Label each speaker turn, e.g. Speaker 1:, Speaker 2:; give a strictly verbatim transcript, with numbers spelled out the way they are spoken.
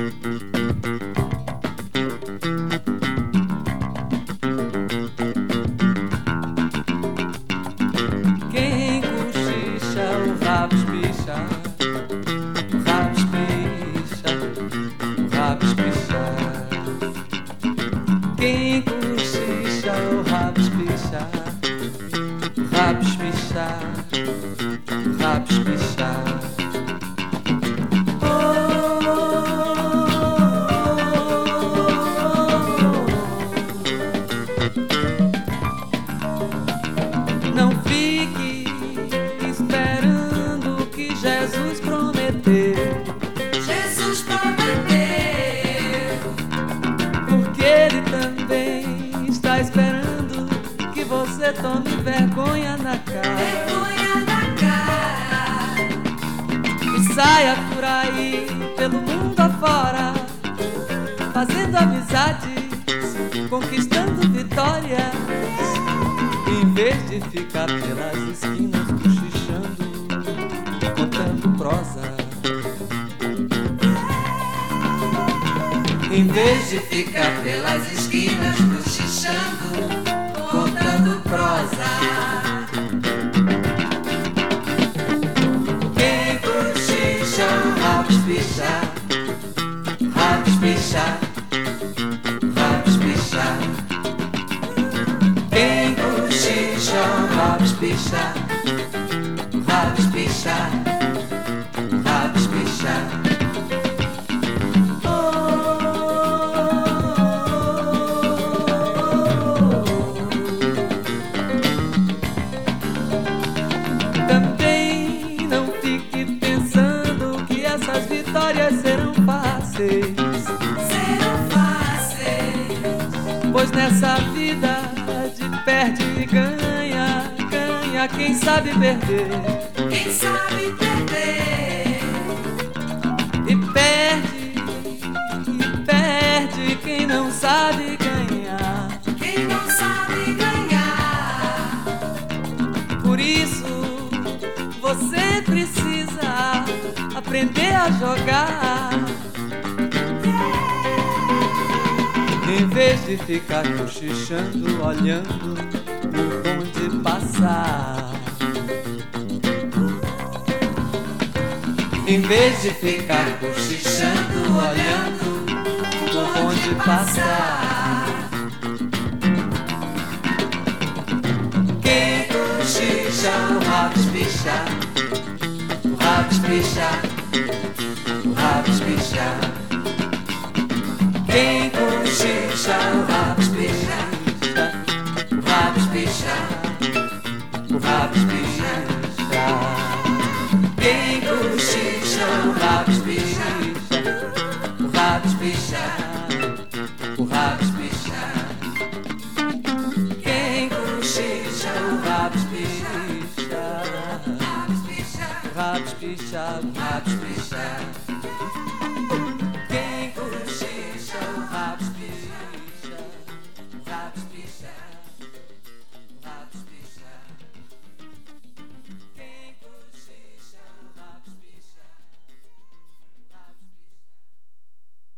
Speaker 1: Quem cochicha, o rabo espicha, o rabo espicha, o rabo espicha. Quem cochicha, o rabo espicha, o rabo espicha, o rabo espicha. Não fique esperando o que Jesus prometeu.
Speaker 2: Jesus prometeu,
Speaker 1: Porque Ele também está esperando que você tome vergonha na cara
Speaker 2: vergonha na cara,
Speaker 1: e saia por aí pelo mundo afora, fazendo amizades, conquistando vitórias, em vez de ficar pelas esquinas cochichando, contando prosa. Em vez de ficar
Speaker 2: pelas esquinas cochichando, contando prosa.
Speaker 1: Quem cochicha, o rabo espicha, rabo espicha, rabo espicha. Quem cochicha, o rabo espicha, rabo espicha, rabo espicha. Também não fique pensando que essas vitórias serão fáceis,
Speaker 2: Serão fáceis,
Speaker 1: pois nessa vida de perde e ganha, ganha quem sabe perder,
Speaker 2: quem sabe perder,
Speaker 1: e perde, e perde quem não sabe ganhar.
Speaker 2: quem não sabe ganhar.
Speaker 1: Por isso você precisa aprender a jogar, em vez de ficar cochichando, olhando o bonde passar. Em vez de ficar cochichando, olhando o bonde passar. Quem cochicha, o rabo espicha, o rabo espicha,